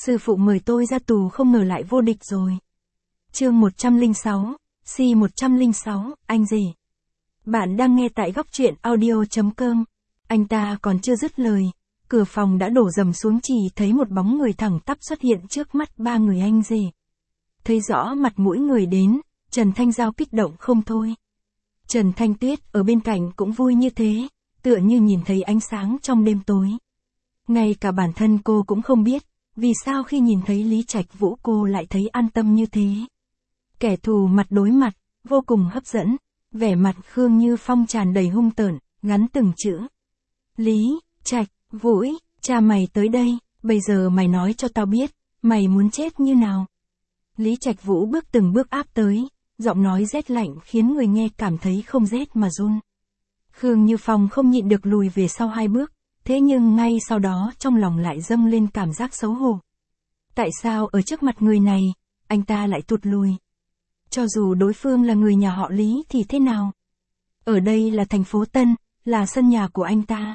Sư phụ mời tôi ra tù không ngờ lại vô địch rồi. Chương 106, C106, anh rể. Bạn đang nghe tại góc truyện audio.com. Anh ta còn chưa dứt lời, cửa phòng đã đổ dầm xuống, chỉ thấy một bóng người thẳng tắp xuất hiện trước mắt ba người anh rể. Thấy rõ mặt mũi người đến, Trần Thanh Giao kích động không thôi. Trần Thanh Tuyết ở bên cạnh cũng vui như thế, tựa như nhìn thấy ánh sáng trong đêm tối. Ngay cả bản thân cô cũng không biết, vì sao khi nhìn thấy Lý Trạch Vũ cô lại thấy an tâm như thế. Kẻ thù mặt đối mặt, vô cùng hấp dẫn, vẻ mặt Khương Như Phong tràn đầy hung tợn, ngắn từng chữ. Lý Trạch Vũ, cha mày tới đây, bây giờ mày nói cho tao biết, mày muốn chết như nào. Lý Trạch Vũ bước từng bước áp tới, giọng nói rét lạnh khiến người nghe cảm thấy không rét mà run. Khương Như Phong không nhịn được lùi về sau 2 bước, thế nhưng ngay sau đó trong lòng lại dâng lên cảm giác xấu hổ. Tại sao ở trước mặt người này, anh ta lại tụt lùi? Cho dù đối phương là người nhà họ Lý thì thế nào? Ở đây là thành phố Tân, là sân nhà của anh ta.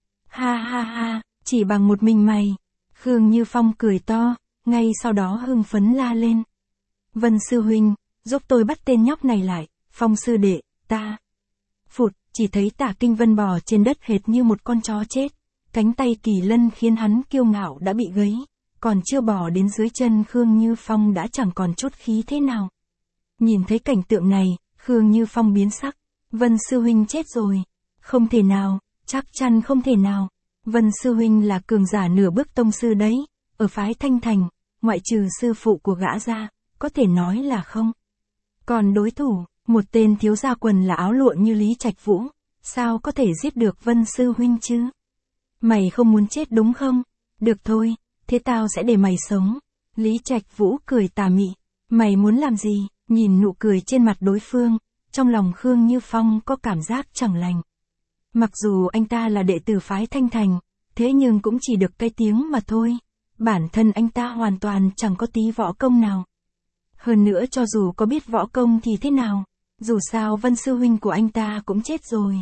Ha ha ha, chỉ bằng một mình mày. Khương Như Phong cười to, ngay sau đó hưng phấn la lên. Vân sư huynh, giúp tôi bắt tên nhóc này lại, Phong sư đệ, ta. Phụt, chỉ thấy Tả Kinh Vân bò trên đất hệt như một con chó chết. Cánh tay Kỳ Lân khiến hắn kiêu ngạo đã bị gãy, còn chưa bò đến dưới chân Khương Như Phong đã chẳng còn chút khí thế nào. Nhìn thấy cảnh tượng này, Khương Như Phong biến sắc. Vân sư huynh chết rồi. Không thể nào, chắc chắn không thể nào. Vân sư huynh là cường giả nửa bước tông sư đấy, ở phái Thanh Thành, ngoại trừ sư phụ của gã ra, có thể nói là không. Còn đối thủ, một tên thiếu gia quần là áo lụa như Lý Trạch Vũ, sao có thể giết được Vân sư huynh chứ? Mày không muốn chết đúng không? Được thôi, thế tao sẽ để mày sống. Lý Trạch Vũ cười tà mị. Mày muốn làm gì? Nhìn nụ cười trên mặt đối phương, trong lòng Khương Như Phong có cảm giác chẳng lành. Mặc dù anh ta là đệ tử phái Thanh Thành, thế nhưng cũng chỉ được cái tiếng mà thôi. Bản thân anh ta hoàn toàn chẳng có tí võ công nào. Hơn nữa cho dù có biết võ công thì thế nào? Dù sao Vân sư huynh của anh ta cũng chết rồi.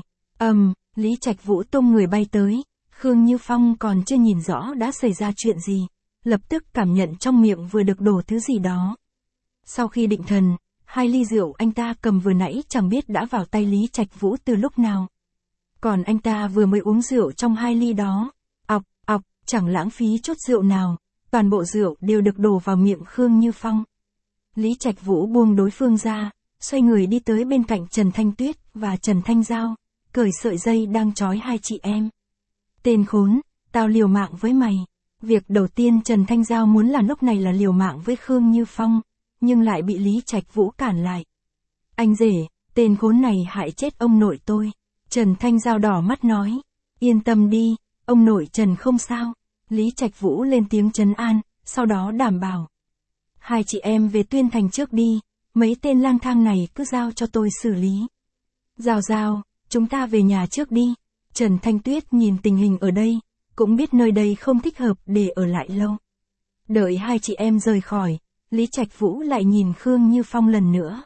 Lý Trạch Vũ tung người bay tới. Khương Như Phong còn chưa nhìn rõ đã xảy ra chuyện gì, lập tức cảm nhận trong miệng vừa được đổ thứ gì đó. Sau khi định thần, 2 ly rượu anh ta cầm vừa nãy chẳng biết đã vào tay Lý Trạch Vũ từ lúc nào. Còn anh ta vừa mới uống rượu trong 2 ly đó, ọc, chẳng lãng phí chút rượu nào, toàn bộ rượu đều được đổ vào miệng Khương Như Phong. Lý Trạch Vũ buông đối phương ra, xoay người đi tới bên cạnh Trần Thanh Tuyết và Trần Thanh Giao, cởi sợi dây đang trói 2 chị em. Tên khốn, tao liều mạng với mày. Việc đầu tiên Trần Thanh Giao muốn là lúc này là liều mạng với Khương Như Phong, nhưng lại bị Lý Trạch Vũ cản lại. Anh rể, tên khốn này hại chết ông nội tôi. Trần Thanh Giao đỏ mắt nói. Yên tâm đi, ông nội Trần không sao. Lý Trạch Vũ lên tiếng trấn an, sau đó đảm bảo. 2 chị em về Tuyên Thành trước đi, mấy tên lang thang này cứ giao cho tôi xử lý. Giao, chúng ta về nhà trước đi. Trần Thanh Tuyết nhìn tình hình ở đây, cũng biết nơi đây không thích hợp để ở lại lâu. Đợi 2 chị em rời khỏi, Lý Trạch Vũ lại nhìn Khương Như Phong lần nữa.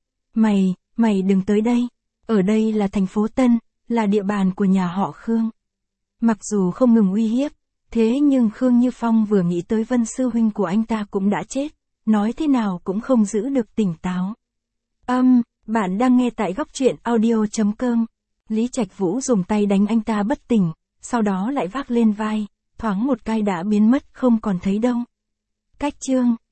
Mày đừng tới đây, ở đây là thành phố Tân, là địa bàn của nhà họ Khương. Mặc dù không ngừng uy hiếp, thế nhưng Khương Như Phong vừa nghĩ tới Vân sư huynh của anh ta cũng đã chết, nói thế nào cũng không giữ được tỉnh táo. Bạn đang nghe tại góc truyện audio.com. Lý Trạch Vũ dùng tay đánh anh ta bất tỉnh, sau đó lại vác lên vai, thoáng một cái đã biến mất không còn thấy đâu. Cách chương